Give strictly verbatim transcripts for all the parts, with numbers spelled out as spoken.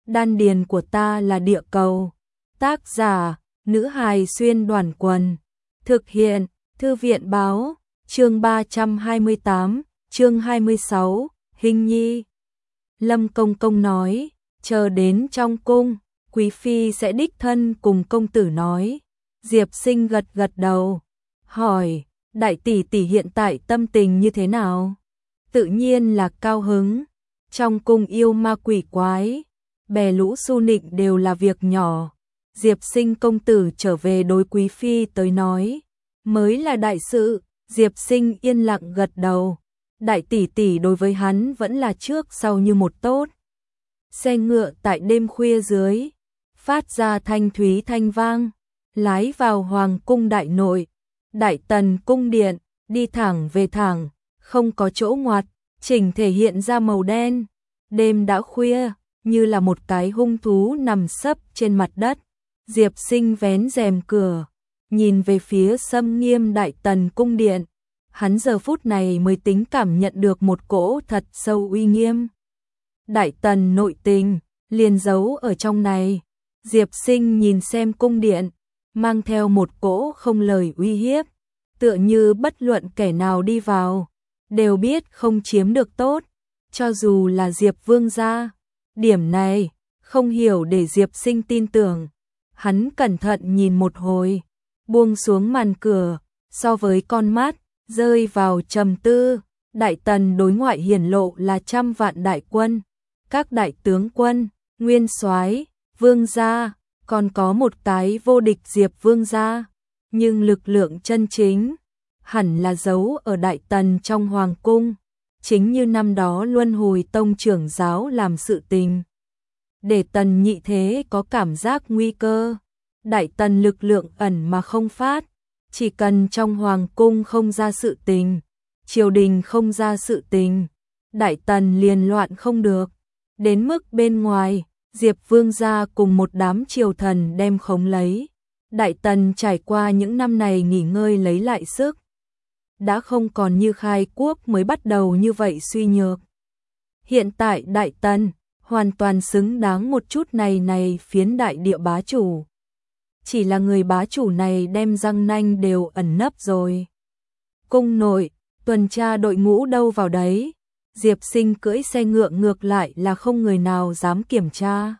đan điền của ta là địa cầu. Tác giả, nữ hài xuyên đoàn quần. Thực hiện, thư viện báo, chương ba trăm hai mươi tám, chương hai mươi sáu, Hình Nhi. Lâm Công Công nói, chờ đến trong cung, quý phi sẽ đích thân cùng công tử nói. Diệp Sinh gật gật đầu, hỏi, đại tỷ tỷ hiện tại tâm tình như thế nào? Tự nhiên là cao hứng. Trong cung yêu ma quỷ quái, bè lũ su nịnh đều là việc nhỏ. Diệp Sinh công tử trở về đối quý phi tới nói, mới là đại sự. Diệp Sinh yên lặng gật đầu. Đại tỷ tỷ đối với hắn vẫn là trước sau như một tốt. Xe ngựa tại đêm khuya dưới, phát ra thanh thúy thanh vang, lái vào hoàng cung đại nội. Đại tần cung điện, đi thẳng về thẳng, không có chỗ ngoặt, chỉnh thể hiện ra màu đen. Đêm đã khuya, như là một cái hung thú nằm sấp trên mặt đất. Diệp Sinh vén rèm cửa, nhìn về phía xâm nghiêm đại tần cung điện. Hắn giờ phút này mới tính cảm nhận được một cỗ thật sâu uy nghiêm. Đại tần nội tình, liền giấu ở trong này. Diệp Sinh nhìn xem cung điện, mang theo một cỗ không lời uy hiếp. Tựa như bất luận kẻ nào đi vào, đều biết không chiếm được tốt. Cho dù là Diệp Vương gia, điểm này, không hiểu để Diệp Sinh tin tưởng. Hắn cẩn thận nhìn một hồi, buông xuống màn cửa, so với con mắt, rơi vào trầm tư. Đại tần đối ngoại hiển lộ là trăm vạn đại quân, các đại tướng quân, nguyên soái, vương gia, còn có một cái vô địch Diệp Vương gia. Nhưng lực lượng chân chính, hẳn là giấu ở đại tần trong hoàng cung. Chính như năm đó Luân Hồi Tông trưởng giáo làm sự tình, để tần nhị thế có cảm giác nguy cơ. Đại tần lực lượng ẩn mà không phát, chỉ cần trong hoàng cung không ra sự tình, triều đình không ra sự tình, đại tần liền loạn không được. Đến mức bên ngoài, Diệp Vương gia cùng một đám triều thần đem khống lấy. Đại tần trải qua những năm này nghỉ ngơi lấy lại sức, đã không còn như khai quốc mới bắt đầu như vậy suy nhược. Hiện tại đại tần hoàn toàn xứng đáng một chút này này phiến đại địa bá chủ. Chỉ là người bá chủ này đem răng nanh đều ẩn nấp rồi. Cung nội, tuần tra đội ngũ đâu vào đấy. Diệp Sinh cưỡi xe ngựa ngược lại là không người nào dám kiểm tra.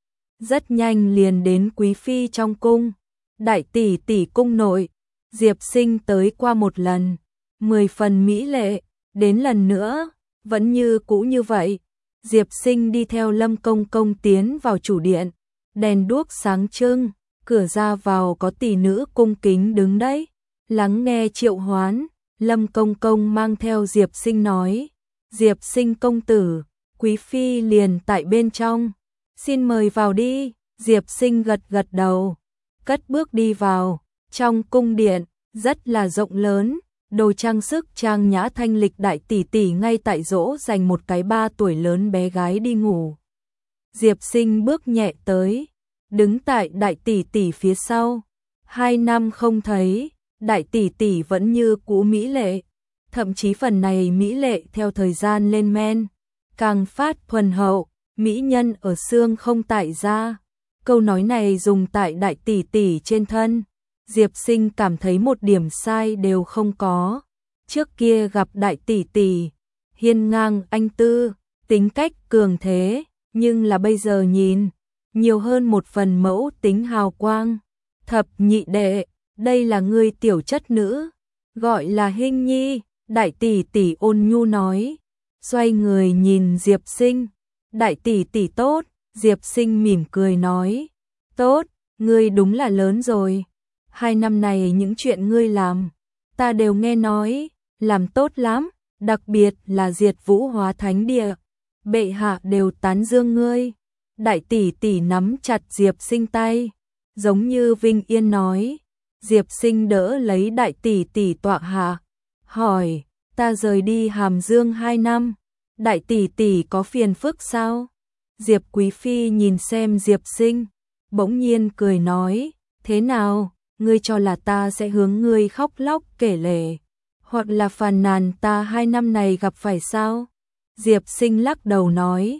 Rất nhanh liền đến quý phi trong cung. Đại tỷ tỷ cung nội, Diệp Sinh tới qua một lần, mười phần mỹ lệ. Đến lần nữa, vẫn như cũ như vậy. Diệp Sinh đi theo Lâm Công Công tiến vào chủ điện, đèn đuốc sáng trưng, cửa ra vào có tỷ nữ cung kính đứng đấy, lắng nghe triệu hoán. Lâm Công Công mang theo Diệp Sinh nói, Diệp Sinh công tử, quý phi liền tại bên trong, xin mời vào đi. Diệp Sinh gật gật đầu, cất bước đi vào. Trong cung điện, rất là rộng lớn, đồ trang sức trang nhã thanh lịch. Đại tỷ tỷ ngay tại dỗ dành một cái ba tuổi lớn bé gái đi ngủ. Diệp Sinh bước nhẹ tới, đứng tại đại tỷ tỷ phía sau. Hai năm không thấy, đại tỷ tỷ vẫn như cũ mỹ lệ, thậm chí phần này mỹ lệ theo thời gian lên men, càng phát thuần hậu. Mỹ nhân ở xương không tại da. Câu nói này dùng tại đại tỷ tỷ trên thân, Diệp Sinh cảm thấy một điểm sai đều không có. Trước kia gặp đại tỷ tỷ, hiên ngang anh tư, tính cách cường thế, nhưng là bây giờ nhìn, nhiều hơn một phần mẫu tính hào quang. Thập nhị đệ, đây là ngươi tiểu chất nữ, gọi là Hình Nhi. Đại tỷ tỷ ôn nhu nói, xoay người nhìn Diệp Sinh. Đại tỷ tỷ tốt. Diệp Sinh mỉm cười nói, tốt, ngươi đúng là lớn rồi. Hai năm này những chuyện ngươi làm, ta đều nghe nói, làm tốt lắm, đặc biệt là diệt Vũ Hóa Thánh Địa, bệ hạ đều tán dương ngươi. Đại tỷ tỷ nắm chặt Diệp Sinh tay, giống như Vinh Yên nói. Diệp Sinh đỡ lấy đại tỷ tỷ tọa hạ, hỏi, ta rời đi Hàm Dương hai năm, đại tỷ tỷ có phiền phức sao? Diệp Quý Phi nhìn xem Diệp Sinh, bỗng nhiên cười nói, thế nào, ngươi cho là ta sẽ hướng ngươi khóc lóc kể lể, hoặc là phàn nàn ta hai năm này gặp phải sao? Diệp Sinh lắc đầu nói,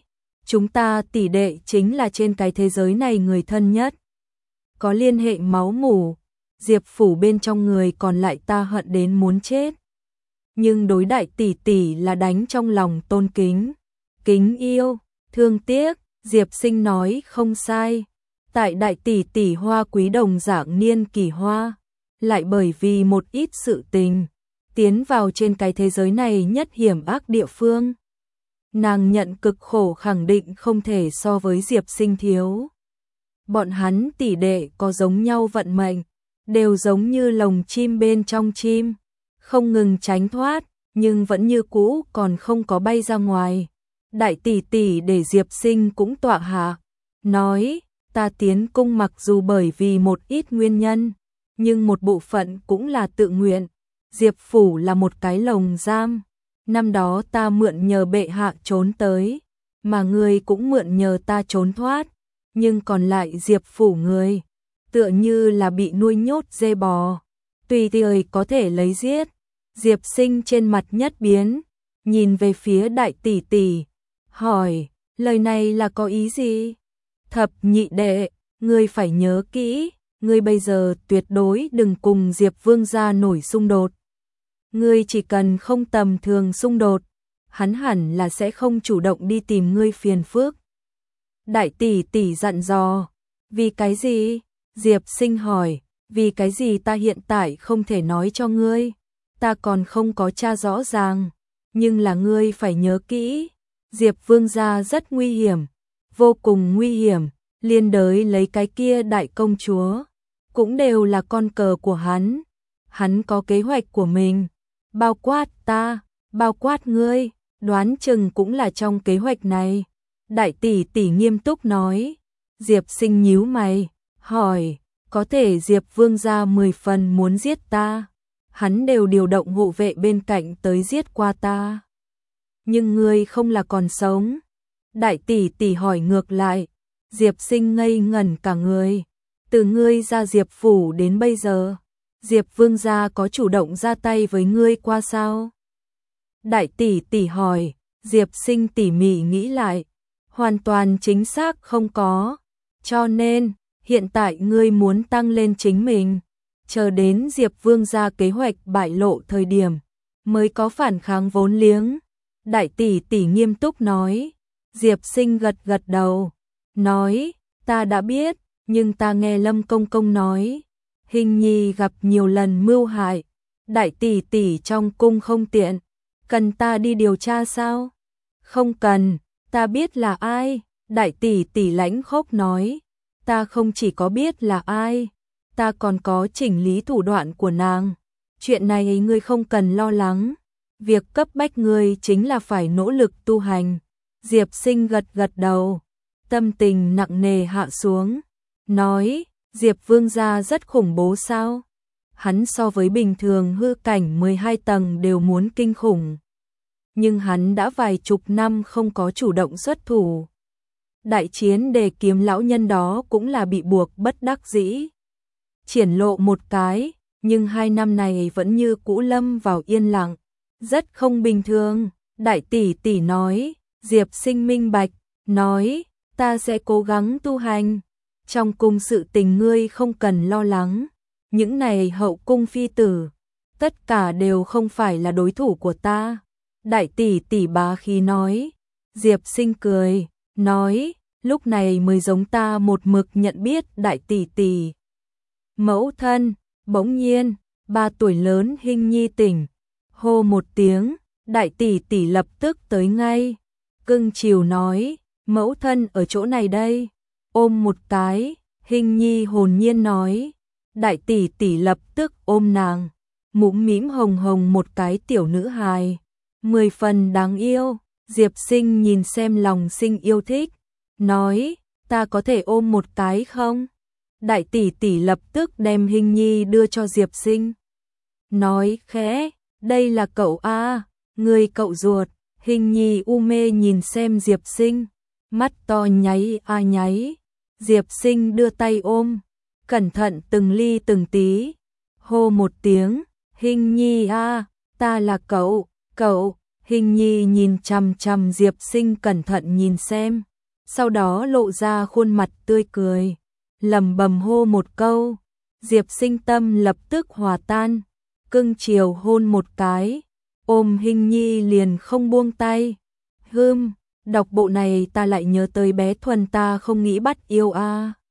chúng ta tỷ đệ chính là trên cái thế giới này người thân nhất. Có liên hệ máu mủ, Diệp Phủ bên trong người còn lại ta hận đến muốn chết. Nhưng đối đại tỷ tỷ là đánh trong lòng tôn kính, kính yêu, thương tiếc, Diệp Sinh nói không sai. Tại đại tỷ tỷ Hoa Quý đồng dạng niên kỳ hoa, lại bởi vì một ít sự tình, tiến vào trên cái thế giới này nhất hiểm ác địa phương. Nàng nhận cực khổ khẳng định không thể so với Diệp Sinh thiếu. Bọn hắn tỷ đệ có giống nhau vận mệnh, đều giống như lồng chim bên trong chim, không ngừng tránh thoát, nhưng vẫn như cũ còn không có bay ra ngoài. Đại tỷ tỷ để Diệp Sinh cũng tọa hạ, nói, ta tiến cung mặc dù bởi vì một ít nguyên nhân, nhưng một bộ phận cũng là tự nguyện. Diệp Phủ là một cái lồng giam, năm đó ta mượn nhờ bệ hạ trốn tới, mà ngươi cũng mượn nhờ ta trốn thoát, nhưng còn lại Diệp Phủ người, tựa như là bị nuôi nhốt dê bò, tùy thời có thể lấy giết. Diệp Sinh trên mặt nhất biến, nhìn về phía đại tỷ tỷ, hỏi, lời này là có ý gì? Thập nhị đệ, ngươi phải nhớ kỹ, ngươi bây giờ tuyệt đối đừng cùng Diệp Vương gia nổi xung đột. Ngươi chỉ cần không tầm thường xung đột, hắn hẳn là sẽ không chủ động đi tìm ngươi phiền phức. Đại tỷ tỷ dặn dò, vì cái gì? Diệp Sinh hỏi, vì cái gì ta hiện tại không thể nói cho ngươi, ta còn không có tra rõ ràng, nhưng là ngươi phải nhớ kỹ, Diệp Vương gia rất nguy hiểm, vô cùng nguy hiểm, liên đới lấy cái kia đại công chúa, cũng đều là con cờ của hắn, hắn có kế hoạch của mình, bao quát ta, bao quát ngươi, đoán chừng cũng là trong kế hoạch này. Đại tỷ tỷ nghiêm túc nói. Diệp Sinh nhíu mày, hỏi, có thể Diệp Vương gia mười phần muốn giết ta, hắn đều điều động hộ vệ bên cạnh tới giết qua ta. Nhưng ngươi không là còn sống. Đại tỷ tỷ hỏi ngược lại. Diệp Sinh ngây ngẩn cả người. Từ ngươi ra Diệp Phủ đến bây giờ, Diệp Vương gia có chủ động ra tay với ngươi qua sao? Đại tỷ tỷ hỏi. Diệp Sinh tỉ mỉ nghĩ lại, hoàn toàn chính xác không có, cho nên hiện tại ngươi muốn tăng lên chính mình, chờ đến Diệp Vương gia kế hoạch bại lộ thời điểm mới có phản kháng vốn liếng. Đại tỷ tỷ nghiêm túc nói. Diệp Sinh gật gật đầu, nói, ta đã biết, nhưng ta nghe Lâm Công Công nói, Hình Nhi gặp nhiều lần mưu hại, đại tỷ tỷ trong cung không tiện, cần ta đi điều tra sao? Không cần, ta biết là ai. Đại tỷ tỷ lãnh khốc nói, ta không chỉ có biết là ai, ta còn có chỉnh lý thủ đoạn của nàng. Chuyện này ngươi không cần lo lắng, việc cấp bách ngươi chính là phải nỗ lực tu hành. Diệp Sinh gật gật đầu, tâm tình nặng nề hạ xuống, nói, Diệp Vương gia rất khủng bố sao? Hắn so với bình thường hư cảnh mười hai tầng đều muốn kinh khủng. Nhưng hắn đã vài chục năm không có chủ động xuất thủ. Đại chiến đề kiếm lão nhân đó cũng là bị buộc bất đắc dĩ. Triển lộ một cái, nhưng hai năm này vẫn như cũ lâm vào yên lặng. Rất không bình thường. Đại tỷ tỷ nói. Diệp Sinh minh bạch, nói, ta sẽ cố gắng tu hành. Trong cung sự tình ngươi không cần lo lắng. Những này hậu cung phi tử, tất cả đều không phải là đối thủ của ta. Đại tỷ tỷ bá khí nói. Diệp Sinh cười, nói, lúc này mới giống ta một mực nhận biết đại tỷ tỷ. Mẫu thân, bỗng nhiên, ba tuổi lớn Hình Nhi tỉnh, hô một tiếng, đại tỷ tỷ lập tức tới ngay. Cưng chiều nói, mẫu thân ở chỗ này đây, ôm một cái. Hình Nhi hồn nhiên nói. Đại tỷ tỷ lập tức ôm nàng, mũm mĩm hồng hồng một cái tiểu nữ hài, mười phần đáng yêu. Diệp Sinh nhìn xem lòng sinh yêu thích, nói, ta có thể ôm một cái không? Đại tỷ tỷ lập tức đem Hình Nhi đưa cho Diệp Sinh, nói khẽ, đây là cậu a, người cậu ruột. Hình Nhi u mê nhìn xem Diệp Sinh, mắt to nháy a nháy. Diệp Sinh đưa tay ôm, cẩn thận từng ly từng tí, hô một tiếng, Hình Nhi a, ta là cậu, cậu. Hình Nhi nhìn chằm chằm Diệp Sinh cẩn thận nhìn xem. sau đó lộ ra khuôn mặt tươi cười, lẩm bẩm hô một câu, Diệp Sinh tâm lập tức hòa tan, cưng chiều hôn một cái, ôm Hình Nhi liền không buông tay. Hừm, đọc bộ này ta lại nhớ tới bé Thuần ta không nghĩ bắt yêu a. À.